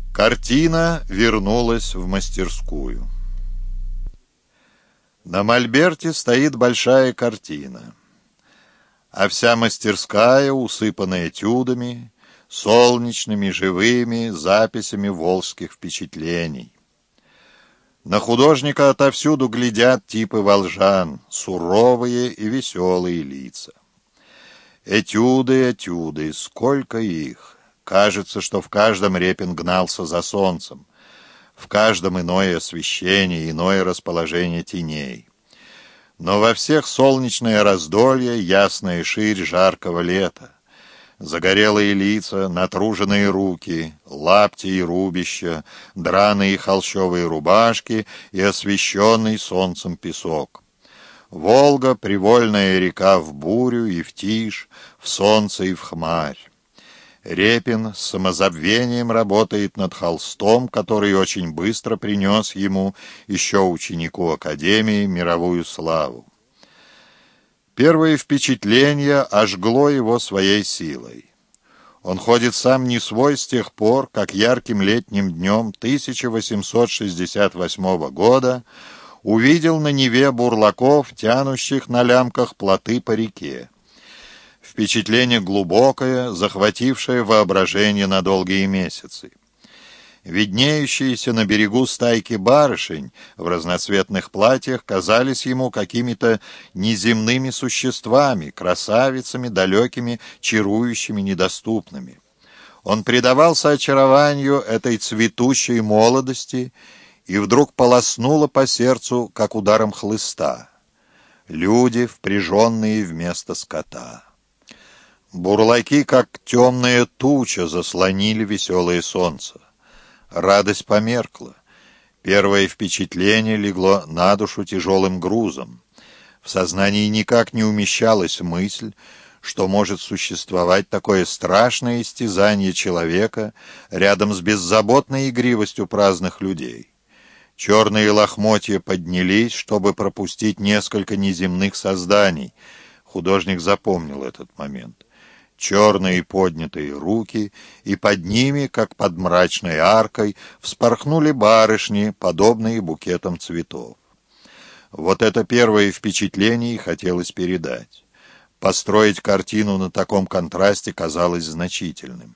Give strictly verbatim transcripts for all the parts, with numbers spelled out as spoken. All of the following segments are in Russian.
Картина вернулась в мастерскую. На мольберте стоит большая картина, а вся мастерская усыпана этюдами, солнечными живыми записями волжских впечатлений. На художника отовсюду глядят типы волжан, суровые и веселые лица. Этюды, этюды, сколько их! Кажется, что в каждом Репин гнался за солнцем, в каждом иное освещение, иное расположение теней. Но во всех солнечное раздолье, ясная ширь жаркого лета, загорелые лица, натруженные руки, лапти и рубища, драные холщовые рубашки и освещенный солнцем песок. Волга — привольная река в бурю и в тишь, в солнце и в хмарь. Репин с самозабвением работает над холстом, который очень быстро принес ему, еще ученику Академии, мировую славу. Первое впечатление ожгло его своей силой. Он ходит сам не свой с тех пор, как ярким летним днем тысяча восемьсот шестьдесят восьмого года увидел на Неве бурлаков, тянущих на лямках плоты по реке. Впечатление глубокое, захватившее воображение на долгие месяцы. Виднеющиеся на берегу стайки барышень в разноцветных платьях казались ему какими-то неземными существами, красавицами, далекими, чарующими, недоступными. Он предавался очарованию этой цветущей молодости, и вдруг полоснуло по сердцу, как ударом хлыста. Люди, впряженные вместо скота. Бурлаки, как темная туча, заслонили веселое солнце. Радость померкла. Первое впечатление легло на душу тяжелым грузом. В сознании никак не умещалась мысль, что может существовать такое страшное истязание человека рядом с беззаботной игривостью праздных людей. Черные лохмотья поднялись, чтобы пропустить несколько неземных созданий. Художник запомнил этот момент. Черные поднятые руки, и под ними, как под мрачной аркой, вспорхнули барышни, подобные букетам цветов. Вот это первое впечатление и хотелось передать. Построить картину на таком контрасте казалось значительным.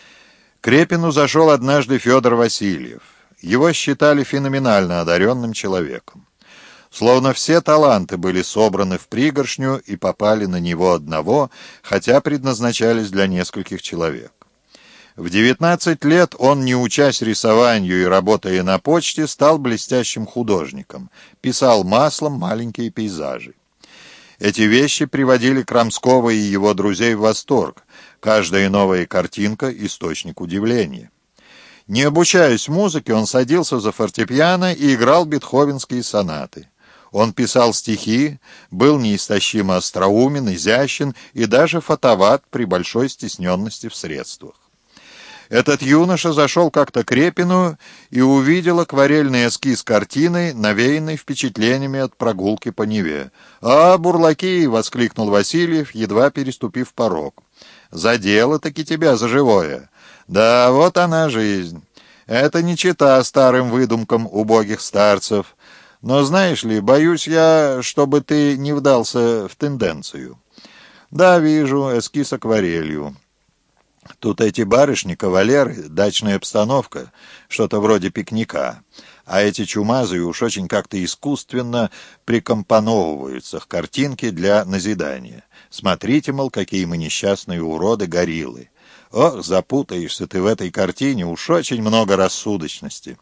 К Репину зашел однажды Федор Васильев. Его считали феноменально одаренным человеком. Словно все таланты были собраны в пригоршню и попали на него одного, хотя предназначались для нескольких человек. В девятнадцать лет он, не учась рисованию и работая на почте, стал блестящим художником, писал маслом маленькие пейзажи. Эти вещи приводили Крамского и его друзей в восторг. Каждая новая картинка — источник удивления. Не обучаясь музыке, он садился за фортепиано и играл бетховенские сонаты. Он писал стихи, был неистощимо остроумен, изящен и даже фатоват при большой стесненности в средствах. Этот юноша зашел как-то к Репину и увидел акварельный эскиз картины, навеянный впечатлениями от прогулки по Неве. «А, бурлаки!» — воскликнул Васильев, едва переступив порог. «Задело-таки тебя за живое! Да, вот она жизнь! Это не чета старым выдумкам убогих старцев. Но, знаешь ли, боюсь я, чтобы ты не вдался в тенденцию. Да, вижу, эскиз акварелью. Тут эти барышни, кавалеры, дачная обстановка, что-то вроде пикника. А эти чумазые уж очень как-то искусственно прикомпоновываются к картинке для назидания. Смотрите, мол, какие мы несчастные уроды-гориллы. Ох, запутаешься ты в этой картине, уж очень много рассудочности».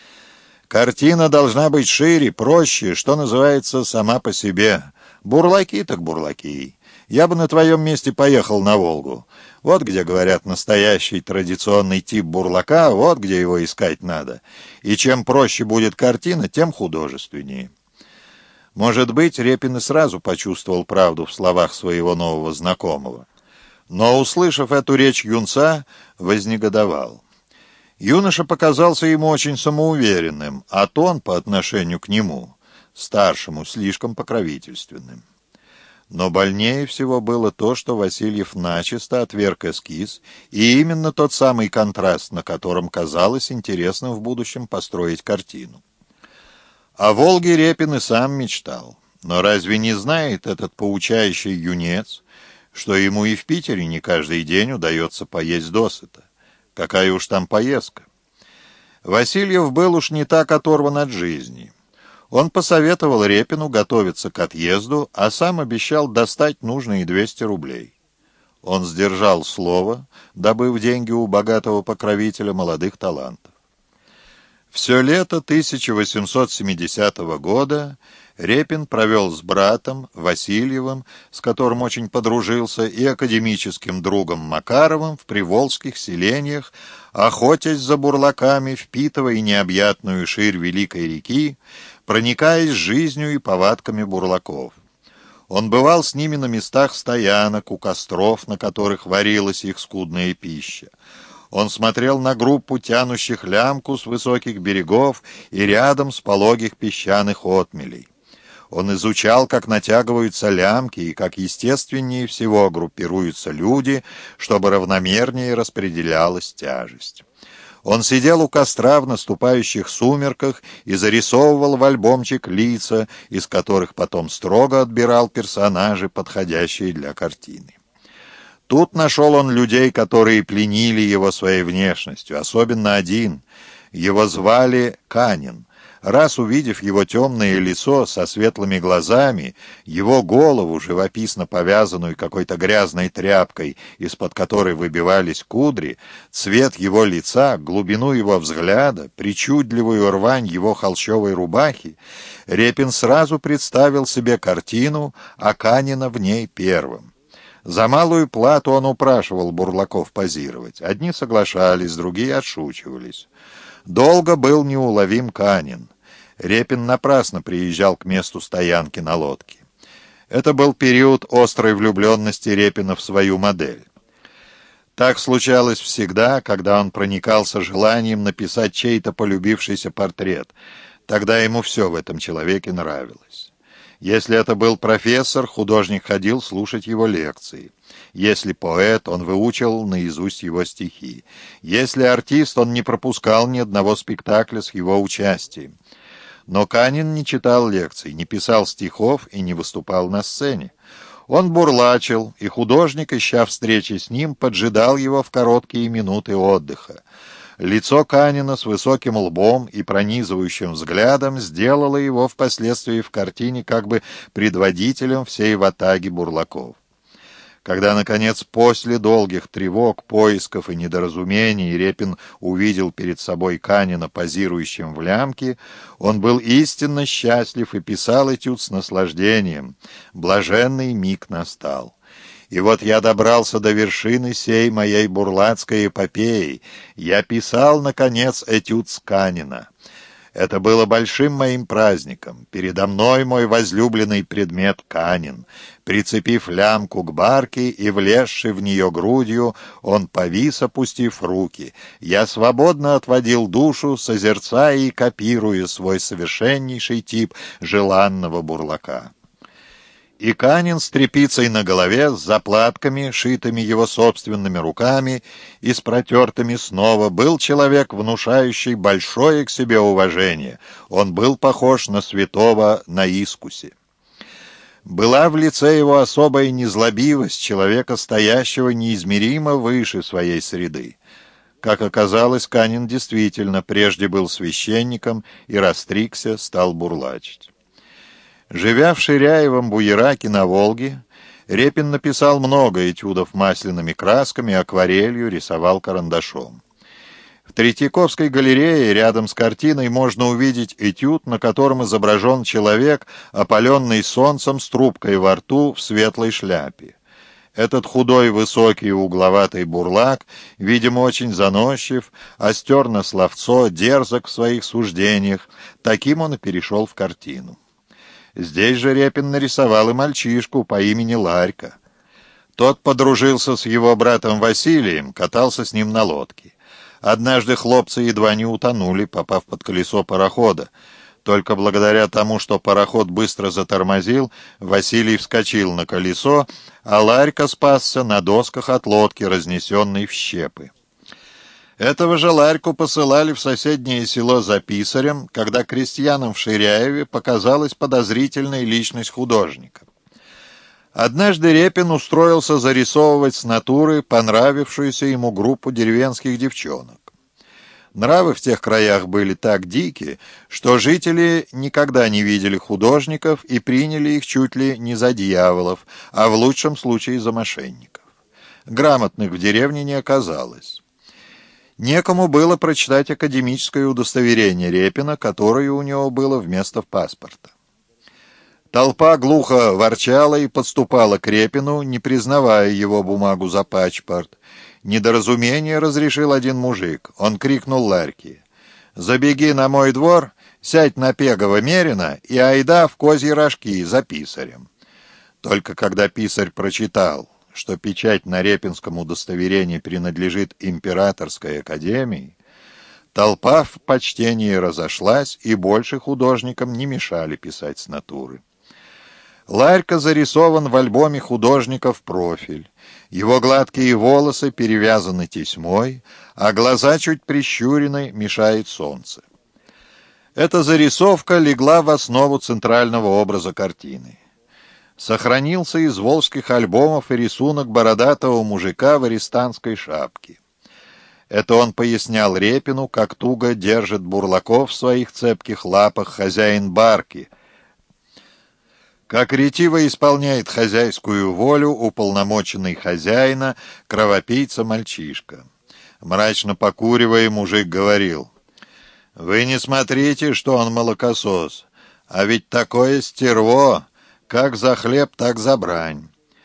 Картина должна быть шире, проще, что называется, сама по себе. Бурлаки так бурлаки. Я бы на твоем месте поехал на Волгу. Вот где, говорят, настоящий традиционный тип бурлака, вот где его искать надо. И чем проще будет картина, тем художественнее. Может быть, Репин и сразу почувствовал правду в словах своего нового знакомого. Но, услышав эту речь юнца, вознегодовал. Юноша показался ему очень самоуверенным, а тон по отношению к нему, старшему, слишком покровительственным. Но больнее всего было то, что Васильев начисто отверг эскиз, и именно тот самый контраст, на котором казалось интересным в будущем построить картину. О Волге Репин и сам мечтал. Но разве не знает этот поучающий юнец, что ему и в Питере не каждый день удается поесть досыта? Какая уж там поездка. Васильев был уж не так оторван от жизни. Он посоветовал Репину готовиться к отъезду, а сам обещал достать нужные двести рублей. Он сдержал слово, добыв деньги у богатого покровителя молодых талантов. Все лето тысяча восемьсот семидесятого года Репин провел с братом Васильевым, с которым очень подружился, и академическим другом Макаровым в приволжских селениях, охотясь за бурлаками, впитывая необъятную ширь великой реки, проникаясь жизнью и повадками бурлаков. Он бывал с ними на местах стоянок, у костров, на которых варилась их скудная пища. Он смотрел на группу тянущих лямку с высоких берегов и рядом с пологих песчаных отмелей. Он изучал, как натягиваются лямки и как естественнее всего группируются люди, чтобы равномернее распределялась тяжесть. Он сидел у костра в наступающих сумерках и зарисовывал в альбомчик лица, из которых потом строго отбирал персонажи, подходящие для картины. Тут нашел он людей, которые пленили его своей внешностью, особенно один. Его звали Канин. Раз увидев его темное лицо со светлыми глазами, его голову, живописно повязанную какой-то грязной тряпкой, из-под которой выбивались кудри, цвет его лица, глубину его взгляда, причудливую рвань его холщовой рубахи, Репин сразу представил себе картину, а Канина в ней первым. За малую плату он упрашивал бурлаков позировать. Одни соглашались, другие отшучивались. Долго был неуловим Канин. Репин напрасно приезжал к месту стоянки на лодке. Это был период острой влюбленности Репина в свою модель. Так случалось всегда, когда он проникался желанием написать чей-то полюбившийся портрет. Тогда ему все в этом человеке нравилось. Если это был профессор, художник ходил слушать его лекции. Если поэт, он выучил наизусть его стихи. Если артист, он не пропускал ни одного спектакля с его участием. Но Канин не читал лекций, не писал стихов и не выступал на сцене. Он бурлачил, и художник, ища встречи с ним, поджидал его в короткие минуты отдыха. Лицо Канина с высоким лбом и пронизывающим взглядом сделало его впоследствии в картине как бы предводителем всей ватаги бурлаков. Когда, наконец, после долгих тревог, поисков и недоразумений Репин увидел перед собой Канина, позирующим в лямке, он был истинно счастлив и писал этюд с наслаждением. Блаженный миг настал. И вот я добрался до вершины сей моей бурлацкой эпопеи. Я писал, наконец, этюд с Канина. Это было большим моим праздником. Передо мной мой возлюбленный предмет Канин. Прицепив лямку к барке и влезший в нее грудью, он повис, опустив руки. Я свободно отводил душу, созерцая и копируя свой совершеннейший тип желанного бурлака. И Канин с тряпицей на голове, с заплатками, шитыми его собственными руками и с протертыми снова, был человек, внушающий большое к себе уважение. Он был похож на святого на искусе. Была в лице его особая незлобивость человека, стоящего неизмеримо выше своей среды. Как оказалось, Канин действительно прежде был священником и растригся, стал бурлачить. Живя в Ширяевом буераке на Волге, Репин написал много этюдов масляными красками, акварелью, рисовал карандашом. В Третьяковской галерее рядом с картиной можно увидеть этюд, на котором изображен человек, опаленный солнцем с трубкой во рту в светлой шляпе. Этот худой, высокий, угловатый бурлак, видимо, очень заносчив, остер на словцо, дерзок в своих суждениях. Таким он и перешел в картину. Здесь же Репин нарисовал и мальчишку по имени Ларька. Тот подружился с его братом Василием, катался с ним на лодке. Однажды хлопцы едва не утонули, попав под колесо парохода. Только благодаря тому, что пароход быстро затормозил, Василий вскочил на колесо, а Ларька спасся на досках от лодки, разнесенной в щепы. Этого же Ларьку посылали в соседнее село за писарем, когда крестьянам в Ширяеве показалась подозрительная личность художника. Однажды Репин устроился зарисовывать с натуры понравившуюся ему группу деревенских девчонок. Нравы в тех краях были так дики, что жители никогда не видели художников и приняли их чуть ли не за дьяволов, а в лучшем случае за мошенников. Грамотных в деревне не оказалось. Некому было прочитать академическое удостоверение Репина, которое у него было вместо паспорта. Толпа глухо ворчала и подступала к Репину, не признавая его бумагу за паспорт. Недоразумение разрешил один мужик. Он крикнул Ларьке: «Забеги на мой двор, сядь на Пегова Мерина и айда в козьи рожки за писарем». Только когда писарь прочитал, что печать на Репинском удостоверении принадлежит Императорской академии, толпа в почтении разошлась, и больше художникам не мешали писать с натуры. Ларька зарисован в альбоме художника в профиль. Его гладкие волосы перевязаны тесьмой, а глаза чуть прищурены, мешает солнце. Эта зарисовка легла в основу центрального образа картины. Сохранился из волжских альбомов и рисунок бородатого мужика в арестантской шапке. Это он пояснял Репину, как туго держит Бурлаков в своих цепких лапах хозяин барки, как ретиво исполняет хозяйскую волю уполномоченный хозяина кровопийца-мальчишка. Мрачно покуривая, мужик говорил: «Вы не смотрите, что он молокосос, а ведь такое стерво, как за хлеб, так за брань».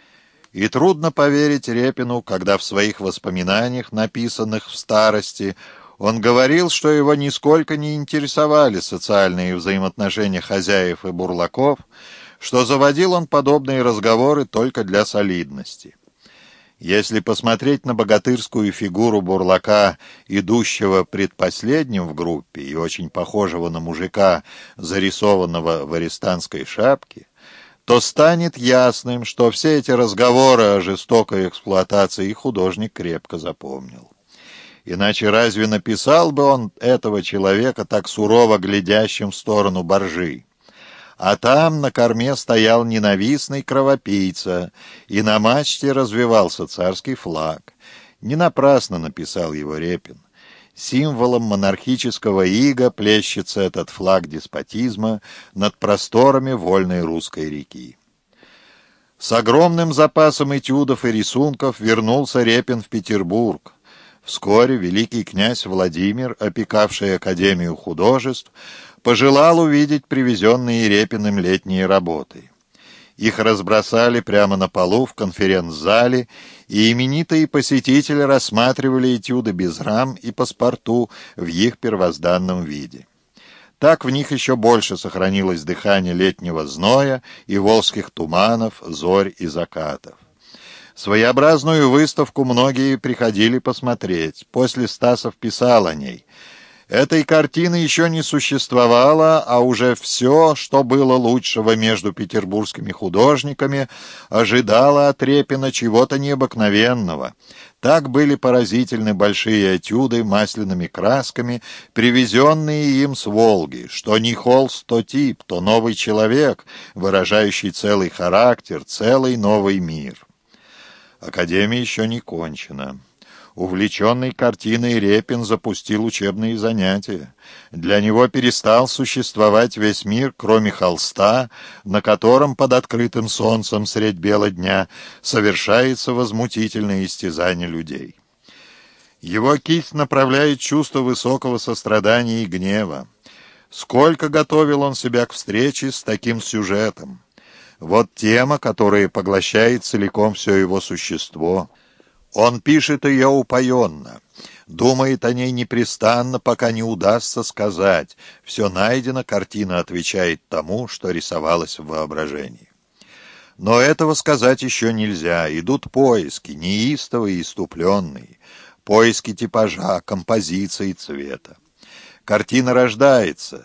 И трудно поверить Репину, когда в своих воспоминаниях, написанных в старости, он говорил, что его нисколько не интересовали социальные взаимоотношения хозяев и бурлаков, что заводил он подобные разговоры только для солидности. Если посмотреть на богатырскую фигуру бурлака, идущего предпоследним в группе и очень похожего на мужика, зарисованного в арестантской шапке, то станет ясным, что все эти разговоры о жестокой эксплуатации художник крепко запомнил. Иначе разве написал бы он этого человека так сурово глядящим в сторону баржи? А там на корме стоял ненавистный кровопийца, и на мачте развивался царский флаг. Не напрасно написал его Репин. Символом монархического ига плещется этот флаг деспотизма над просторами вольной русской реки. С огромным запасом этюдов и рисунков вернулся Репин в Петербург. Вскоре великий князь Владимир, опекавший Академию художеств, пожелал увидеть привезенные Репиным летние работы. Их разбросали прямо на полу в конференц-зале, и именитые посетители рассматривали этюды без рам и паспорту в их первозданном виде. Так в них еще больше сохранилось дыхание летнего зноя и волжских туманов, зорь и закатов. Своеобразную выставку многие приходили посмотреть. После Стасов писал о ней: «Этой картины еще не существовало, а уже все, что было лучшего между петербургскими художниками, ожидало от Репина чего-то необыкновенного». Так были поразительны большие этюды масляными красками, привезенные им с Волги, что не холст, то тип, то новый человек, выражающий целый характер, целый новый мир. Академия еще не кончена. Увлеченный картиной Репин запустил учебные занятия. Для него перестал существовать весь мир, кроме холста, на котором под открытым солнцем средь бела дня совершается возмутительное истязание людей. Его кисть направляет чувство высокого сострадания и гнева. Сколько готовил он себя к встрече с таким сюжетом. Вот тема, которая поглощает целиком все его существо. Он пишет ее упоенно, думает о ней непрестанно, пока не удастся сказать. Все найдено, картина отвечает тому, что рисовалось в воображении. Но этого сказать еще нельзя. Идут поиски, неистовые и иступленные, поиски типажа, композиции, цвета. Картина рождается,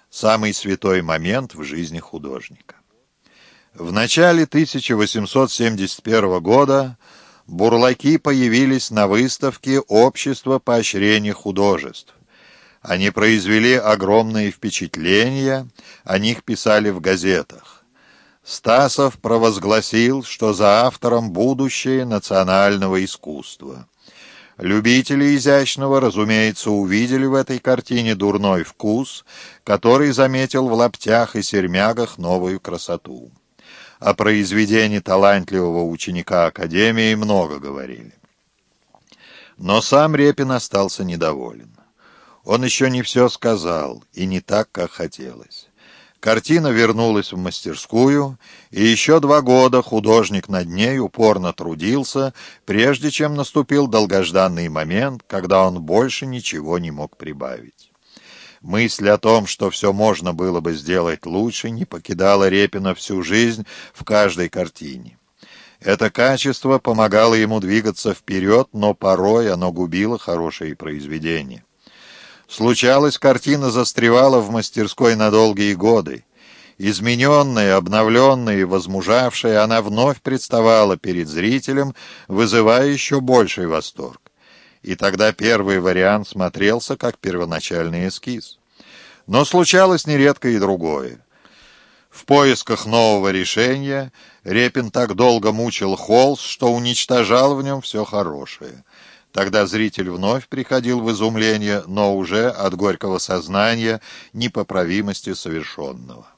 самый святой момент в жизни художника. В начале тысяча восемьсот семьдесят первого года бурлаки появились на выставке «Общество поощрения художеств». Они произвели огромное впечатление, о них писали в газетах. Стасов провозгласил, что за автором будущее национального искусства. Любители изящного, разумеется, увидели в этой картине дурной вкус, который заметил в лаптях и сермягах новую красоту. О произведении талантливого ученика Академии много говорили. Но сам Репин остался недоволен. Он еще не все сказал, и не так, как хотелось. Картина вернулась в мастерскую, и еще два года художник над ней упорно трудился, прежде чем наступил долгожданный момент, когда он больше ничего не мог прибавить. Мысль о том, что все можно было бы сделать лучше, не покидала Репина всю жизнь в каждой картине. Это качество помогало ему двигаться вперед, но порой оно губило хорошие произведения. Случалось, картина застревала в мастерской на долгие годы. Измененная, обновленная и возмужавшая, она вновь представала перед зрителем, вызывая еще больший восторг. И тогда первый вариант смотрелся как первоначальный эскиз. Но случалось нередко и другое. В поисках нового решения Репин так долго мучил холст, что уничтожал в нем все хорошее. Тогда зритель вновь приходил в изумление, но уже от горького сознания непоправимости совершенного.